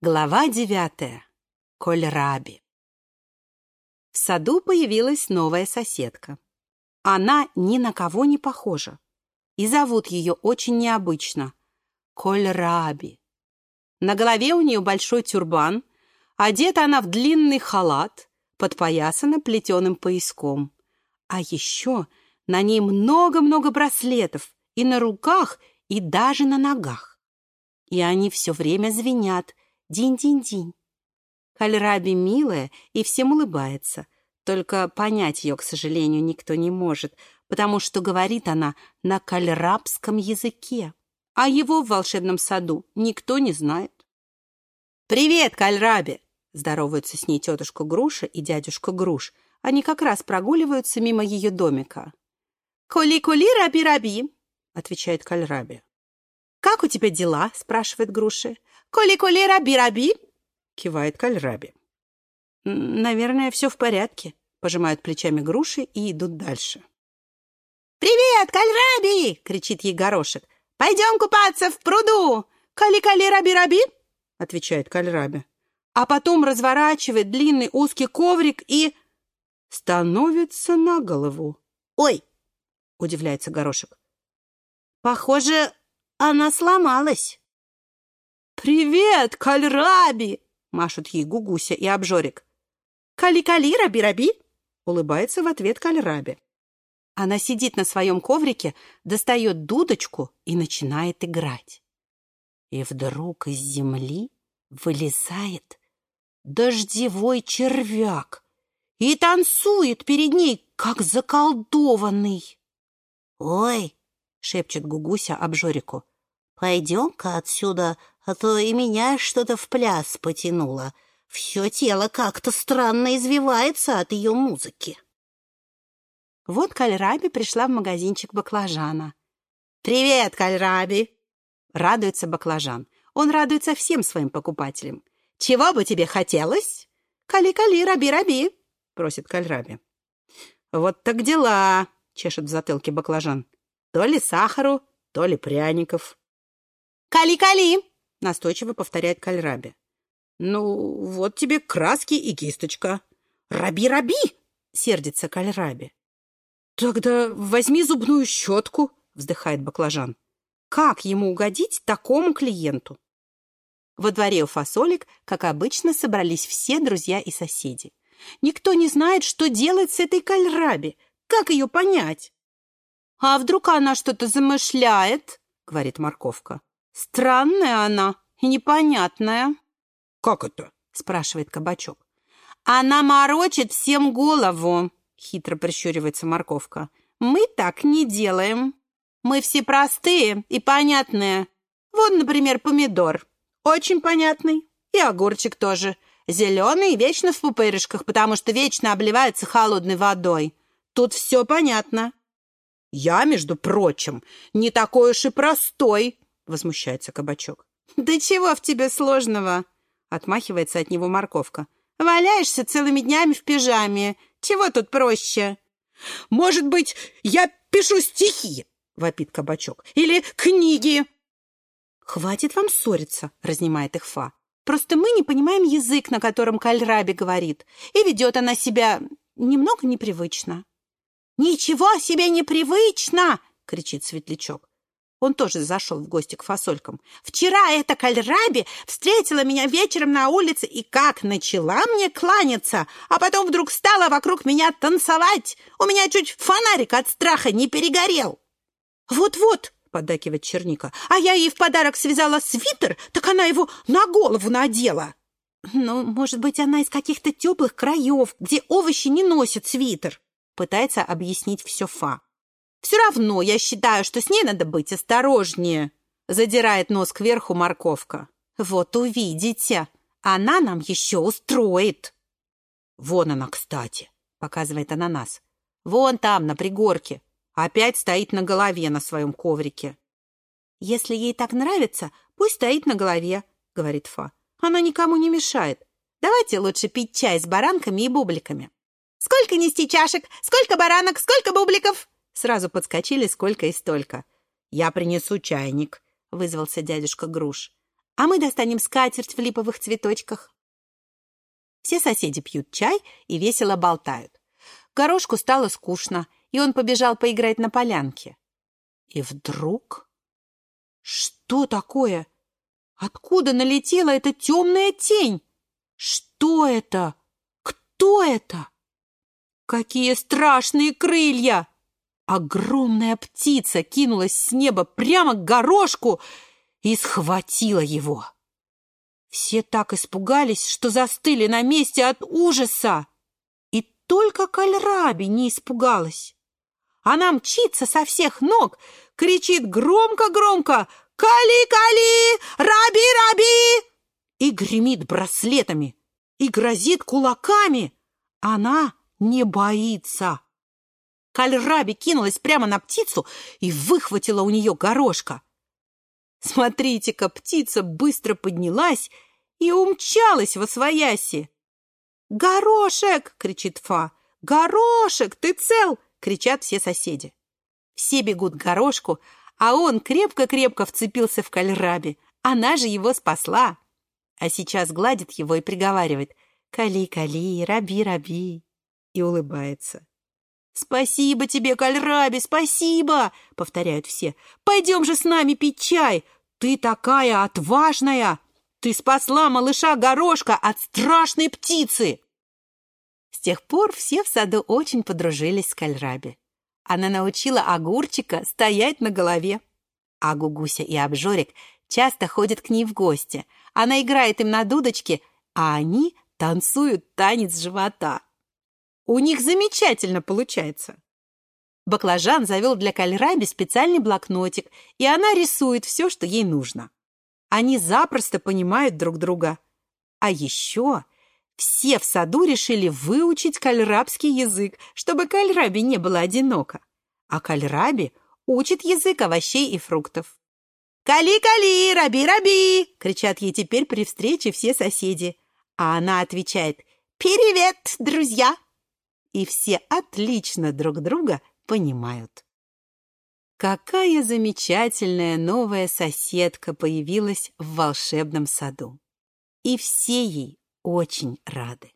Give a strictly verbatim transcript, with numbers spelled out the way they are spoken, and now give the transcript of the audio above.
Глава девятая. Кольраби. В саду появилась новая соседка. Она ни на кого не похожа, и зовут ее очень необычно — Кольраби. На голове у нее большой тюрбан, одета она в длинный халат, подпоясана плетеным пояском. А еще на ней много-много браслетов и на руках, и даже на ногах. И они все время звенят: динь-динь-динь. Кольраби милая и всем улыбается, только понять ее, к сожалению, никто не может, потому что говорит она на кольрабском языке, а его в волшебном саду никто не знает. «Привет, Кольраби!» — здороваются с ней тетушка Груша и дядюшка Груш. Они как раз прогуливаются мимо ее домика. «Коли-коли, раби-раби!» — отвечает Кольраби. «Как у тебя дела?» — спрашивает Груша. «Коли-коли, раби-раби!» — кивает Кольраби. «Наверное, все в порядке», — пожимают плечами Груши и идут дальше. «Привет, Кольраби!» — кричит ей Горошек. «Пойдем купаться в пруду! Коли-коли, раби-раби!» — отвечает Кольраби. А потом разворачивает длинный узкий коврик и становится на голову. «Ой!» — удивляется Горошек. «Похоже, она сломалась». «Привет, Кольраби!» — машут ей Гугуся и Обжорик. «Кали-кали, раби-раби!» — улыбается в ответ Кольраби. Она сидит на своем коврике, достает дудочку и начинает играть. И вдруг из земли вылезает дождевой червяк и танцует перед ней, как заколдованный. «Ой!» — шепчет Гугуся Обжорику. «Пойдем-ка отсюда, а то и меня что-то в пляс потянуло. Все тело как-то странно извивается от ее музыки». Вот Кольраби пришла в магазинчик баклажана. «Привет, Кольраби!» — радуется баклажан. Он радуется всем своим покупателям. «Чего бы тебе хотелось?» «Кали-кали, раби-раби!» — просит Кольраби. «Вот так дела!» — чешет в затылке баклажан. «То ли сахару, то ли пряников». «Кали-кали!» — настойчиво повторяет Кольраби. «Ну, вот тебе краски и кисточка». «Раби-раби!» — сердится Кольраби. «Тогда возьми зубную щетку», — вздыхает баклажан. Как ему угодить такому клиенту? Во дворе у фасолек, как обычно, собрались все друзья и соседи. Никто не знает, что делать с этой Кольраби. Как ее понять? «А вдруг она что-то замышляет?» — говорит Морковка. «Странная она и непонятная». «Как это?» — спрашивает Кабачок. «Она морочит всем голову», — хитро прищуривается Морковка. «Мы так не делаем. Мы все простые и понятные. Вот, например, помидор. Очень понятный. И огурчик тоже. Зеленый и вечно в пупырышках, потому что вечно обливается холодной водой. Тут все понятно». «Я, между прочим, не такой уж и простой», — возмущается Кабачок. «Да чего в тебе сложного?» — отмахивается от него Морковка. «Валяешься целыми днями в пижаме. Чего тут проще?» «Может быть, я пишу стихи?» — вопит Кабачок. «Или книги?» «Хватит вам ссориться», — разнимает их Фа. «Просто мы не понимаем язык, на котором Кольраби говорит, и ведет она себя немного непривычно». «Ничего себе непривычно!» — кричит Светлячок. Он тоже зашел в гости к фасолькам. «Вчера эта Кольраби встретила меня вечером на улице и как начала мне кланяться, а потом вдруг стала вокруг меня танцевать. У меня чуть фонарик от страха не перегорел». «Вот-вот», — поддакивает Черника, «а я ей в подарок связала свитер, так она его на голову надела». «Ну, может быть, она из каких-то теплых краев, где овощи не носят свитер», — пытается объяснить все Фа. «Все равно я считаю, что с ней надо быть осторожнее», — задирает нос кверху Морковка. «Вот увидите, она нам еще устроит». «Вон она, кстати», — показывает Ананас. «Вон там, на пригорке. Опять стоит на голове на своем коврике». «Если ей так нравится, пусть стоит на голове», — говорит Фа. «Она никому не мешает. Давайте лучше пить чай с баранками и бубликами». «Сколько нести чашек? Сколько баранок? Сколько бубликов?» Сразу подскочили сколько и столько. «Я принесу чайник», — вызвался дядюшка Груш. а мы достанем скатерть в липовых цветочках. Все соседи пьют чай и весело болтают. Горошку стало скучно, и он побежал поиграть на полянке. И вдруг... Что такое? Откуда налетела эта темная тень? Что это? Кто это? Какие страшные крылья! Огромная птица кинулась с неба прямо к горошку и схватила его. Все так испугались, что застыли на месте от ужаса. И только Кальраби не испугалась. Она мчится со всех ног, кричит громко-громко «Кали-кали! Раби-раби!» и гремит браслетами, и грозит кулаками. Она не боится. Кальраби кинулась прямо на птицу и выхватила у нее горошка. Смотрите-ка, птица быстро поднялась и умчалась восвояси. «Горошек!» — кричит Фа. «Горошек, ты цел?» — кричат все соседи. Все бегут к горошку, а он крепко-крепко вцепился в Кальраби. Она же его спасла. А сейчас гладит его и приговаривает «Кали-кали, раби-раби» и улыбается. «Спасибо тебе, Кальраби, спасибо!» — повторяют все. «Пойдем же с нами пить чай! Ты такая отважная! Ты спасла малыша Горошка от страшной птицы!» С тех пор все в саду очень подружились с Кальраби. Она научила Огурчика стоять на голове. А Гугуся и Обжорик часто ходят к ней в гости. Она играет им на дудочке, а они танцуют танец живота. У них замечательно получается. Баклажан завел для Кальраби специальный блокнотик, и она рисует все, что ей нужно. Они запросто понимают друг друга. А еще все в саду решили выучить кальрабский язык, чтобы Кальраби не было одиноко. А Кальраби учит язык овощей и фруктов. «Кали-кали, раби-раби!» — кричат ей теперь при встрече все соседи. А она отвечает «Привет, друзья!» И все отлично друг друга понимают. Какая замечательная новая соседка появилась в волшебном саду. И все ей очень рады.